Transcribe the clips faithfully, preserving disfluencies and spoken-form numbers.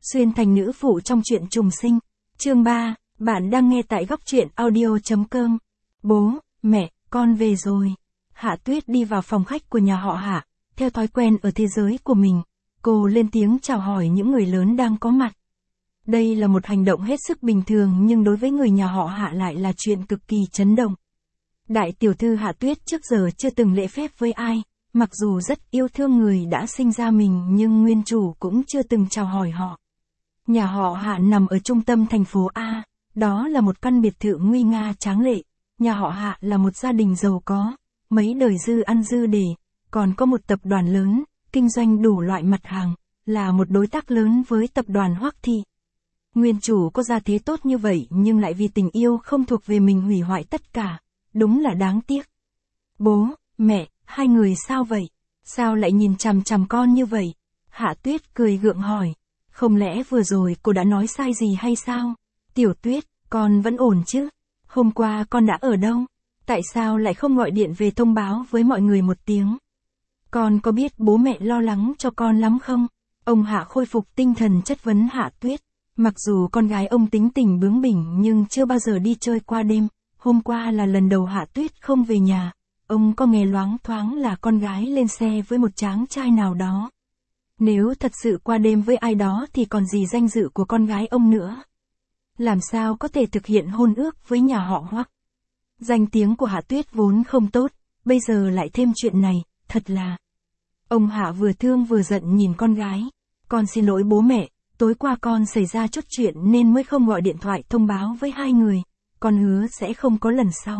Xuyên thành nữ phụ trong truyện trùng sinh. Chương ba, bạn đang nghe tại góc truyện audio.com. Bố, mẹ, con về rồi. Hạ Tuyết đi vào phòng khách của nhà họ Hạ, theo thói quen ở thế giới của mình. Cô lên tiếng chào hỏi những người lớn đang có mặt. Đây là một hành động hết sức bình thường nhưng đối với người nhà họ Hạ lại là chuyện cực kỳ chấn động. Đại tiểu thư Hạ Tuyết trước giờ chưa từng lễ phép với ai, mặc dù rất yêu thương người đã sinh ra mình nhưng nguyên chủ cũng chưa từng chào hỏi họ. Nhà họ Hạ nằm ở trung tâm thành phố A, đó là một căn biệt thự nguy nga tráng lệ. Nhà họ Hạ là một gia đình giàu có, mấy đời dư ăn dư để, còn có một tập đoàn lớn, kinh doanh đủ loại mặt hàng, là một đối tác lớn với tập đoàn Hoắc Thị. Nguyên chủ có gia thế tốt như vậy nhưng lại vì tình yêu không thuộc về mình hủy hoại tất cả, đúng là đáng tiếc. Bố, mẹ, hai người sao vậy? Sao lại nhìn chằm chằm con như vậy? Hạ Tuyết cười gượng hỏi. Không lẽ vừa rồi cô đã nói sai gì hay sao? Tiểu Tuyết, con vẫn ổn chứ? Hôm qua con đã ở đâu? Tại sao lại không gọi điện về thông báo với mọi người một tiếng? Con có biết bố mẹ lo lắng cho con lắm không? Ông Hạ khôi phục tinh thần chất vấn Hạ Tuyết. Mặc dù con gái ông tính tình bướng bỉnh nhưng chưa bao giờ đi chơi qua đêm. Hôm qua là lần đầu Hạ Tuyết không về nhà. Ông có nghe loáng thoáng là con gái lên xe với một chàng trai nào đó. Nếu thật sự qua đêm với ai đó thì còn gì danh dự của con gái ông nữa. Làm sao có thể thực hiện hôn ước với nhà họ Hoắc? Danh tiếng của Hạ Tuyết vốn không tốt, bây giờ lại thêm chuyện này, thật là... Ông Hạ vừa thương vừa giận nhìn con gái. Con xin lỗi bố mẹ, tối qua con xảy ra chút chuyện nên mới không gọi điện thoại thông báo với hai người. Con hứa sẽ không có lần sau.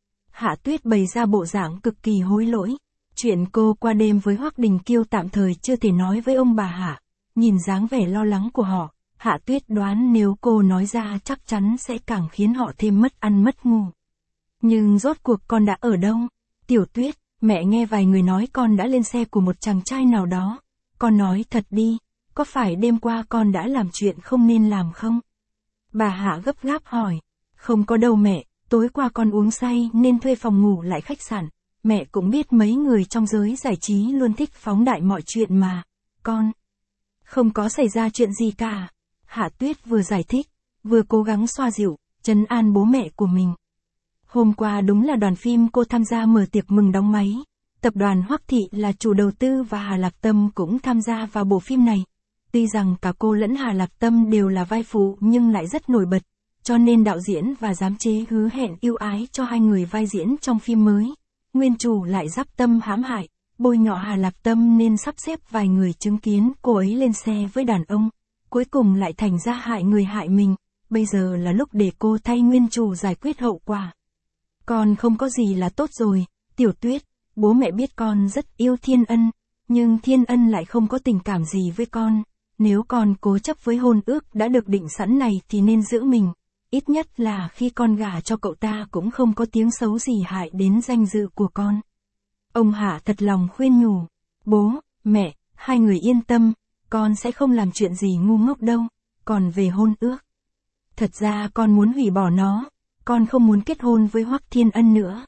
Hạ Tuyết bày ra bộ dạng cực kỳ hối lỗi. Chuyện cô qua đêm với Hoắc Đình Kiêu tạm thời chưa thể nói với ông bà Hạ. Nhìn dáng vẻ lo lắng của họ, Hạ Tuyết đoán nếu cô nói ra chắc chắn sẽ càng khiến họ thêm mất ăn mất ngủ. Nhưng rốt cuộc con đã ở đâu? Tiểu Tuyết, mẹ nghe vài người nói con đã lên xe của một chàng trai nào đó. Con nói thật đi, có phải đêm qua con đã làm chuyện không nên làm không? Bà Hạ gấp gáp hỏi. Không có đâu mẹ, tối qua con uống say nên thuê phòng ngủ lại khách sạn. Mẹ cũng biết mấy người trong giới giải trí luôn thích phóng đại mọi chuyện mà. Con không có xảy ra chuyện gì cả. Hạ Tuyết vừa giải thích, vừa cố gắng xoa dịu, trấn an bố mẹ của mình. Hôm qua đúng là đoàn phim cô tham gia mở tiệc mừng đóng máy. Tập đoàn Hoắc Thị là chủ đầu tư và Hà Lạc Tâm cũng tham gia vào bộ phim này. Tuy rằng cả cô lẫn Hà Lạc Tâm đều là vai phụ nhưng lại rất nổi bật, cho nên đạo diễn và giám chế hứa hẹn ưu ái cho hai người vai diễn trong phim mới. Nguyên chủ lại dắp tâm hãm hại, bôi nhọ Hà Lạc Tâm nên sắp xếp vài người chứng kiến cô ấy lên xe với đàn ông. Cuối cùng lại thành ra hại người hại mình, bây giờ là lúc để cô thay nguyên chủ giải quyết hậu quả. Con không có gì là tốt rồi, Tiểu Tuyết, bố mẹ biết con rất yêu Thiên Ân, nhưng Thiên Ân lại không có tình cảm gì với con. Nếu con cố chấp với hôn ước đã được định sẵn này thì nên giữ mình. Ít nhất là khi con gả cho cậu ta cũng không có tiếng xấu gì hại đến danh dự của con. Ông Hạ thật lòng khuyên nhủ. Bố, mẹ, hai người yên tâm, con sẽ không làm chuyện gì ngu ngốc đâu. Còn về hôn ước, thật ra con muốn hủy bỏ nó, con không muốn kết hôn với Hoắc Thiên Ân nữa.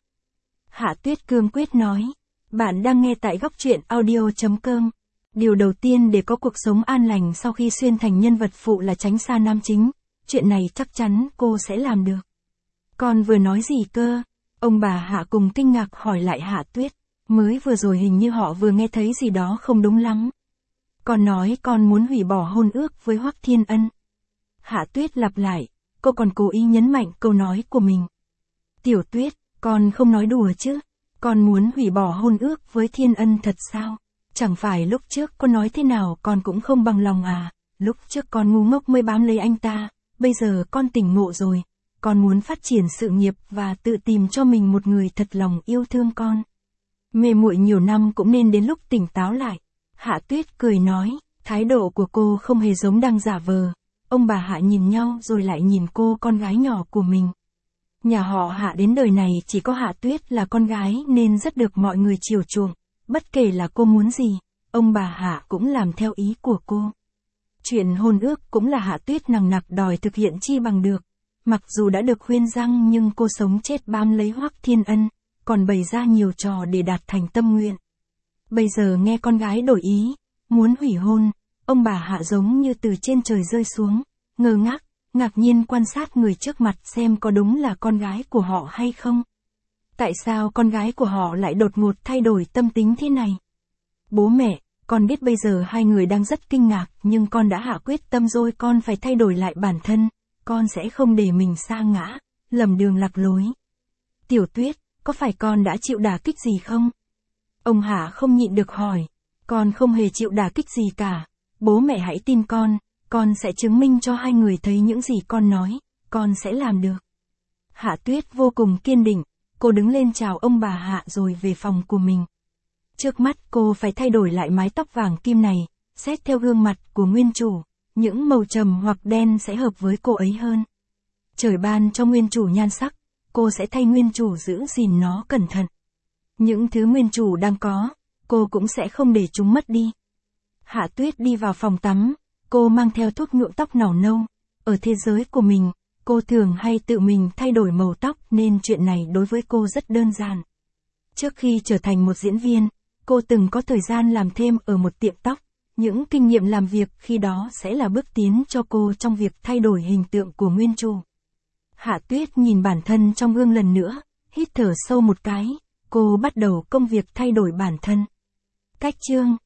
Hạ Tuyết cương quyết nói. Bạn đang nghe tại góc truyện audio.com. Điều đầu tiên để có cuộc sống an lành sau khi xuyên thành nhân vật phụ là tránh xa nam chính. Chuyện này chắc chắn cô sẽ làm được. Con vừa nói gì cơ? Ông bà Hạ cùng kinh ngạc hỏi lại Hạ Tuyết. Mới vừa rồi hình như họ vừa nghe thấy gì đó không đúng lắm. Con nói con muốn hủy bỏ hôn ước với Hoắc Thiên Ân. Hạ Tuyết lặp lại, cô còn cố ý nhấn mạnh câu nói của mình. Tiểu Tuyết, con không nói đùa chứ? Con muốn hủy bỏ hôn ước với Thiên Ân thật sao? Chẳng phải lúc trước con nói thế nào con cũng không bằng lòng à? Lúc trước con ngu ngốc mới bám lấy anh ta. Bây giờ con tỉnh ngộ rồi, con muốn phát triển sự nghiệp và tự tìm cho mình một người thật lòng yêu thương con. Mê muội nhiều năm cũng nên đến lúc tỉnh táo lại. Hạ Tuyết cười nói, thái độ của cô không hề giống đang giả vờ. Ông bà Hạ nhìn nhau rồi lại nhìn cô con gái nhỏ của mình. Nhà họ Hạ đến đời này chỉ có Hạ Tuyết là con gái nên rất được mọi người chiều chuộng. Bất kể là cô muốn gì, ông bà Hạ cũng làm theo ý của cô. Chuyện hôn ước cũng là Hạ Tuyết nằng nặc đòi thực hiện chi bằng được. Mặc dù đã được khuyên răng nhưng cô sống chết bám lấy Hoắc Thiên Ân, còn bày ra nhiều trò để đạt thành tâm nguyện. Bây giờ nghe con gái đổi ý, muốn hủy hôn, ông bà Hạ giống như từ trên trời rơi xuống, ngơ ngác, ngạc nhiên quan sát người trước mặt xem có đúng là con gái của họ hay không. Tại sao con gái của họ lại đột ngột thay đổi tâm tính thế này? Bố mẹ, con biết bây giờ hai người đang rất kinh ngạc, nhưng con đã hạ quyết tâm rồi, con phải thay đổi lại bản thân, con sẽ không để mình sa ngã, lầm đường lạc lối. Tiểu Tuyết, có phải con đã chịu đả kích gì không? Ông Hạ không nhịn được hỏi. Con không hề chịu đả kích gì cả. Bố mẹ hãy tin con, con sẽ chứng minh cho hai người thấy những gì con nói, con sẽ làm được. Hạ Tuyết vô cùng kiên định, cô đứng lên chào ông bà Hạ rồi về phòng của mình. Trước mắt cô phải thay đổi lại mái tóc vàng kim này, xét theo gương mặt của nguyên chủ, những màu trầm hoặc đen sẽ hợp với cô ấy hơn. Trời ban cho nguyên chủ nhan sắc, cô sẽ thay nguyên chủ giữ gìn nó cẩn thận. Những thứ nguyên chủ đang có, cô cũng sẽ không để chúng mất đi. Hạ Tuyết đi vào phòng tắm, cô mang theo thuốc nhuộm tóc nâu nâu. Ở thế giới của mình, cô thường hay tự mình thay đổi màu tóc nên chuyện này đối với cô rất đơn giản. Trước khi trở thành một diễn viên, cô từng có thời gian làm thêm ở một tiệm tóc. Những kinh nghiệm làm việc khi đó sẽ là bước tiến cho cô trong việc thay đổi hình tượng của nguyên chủ. Hạ Tuyết nhìn bản thân trong gương lần nữa, hít thở sâu một cái, cô bắt đầu công việc thay đổi bản thân. Cách chương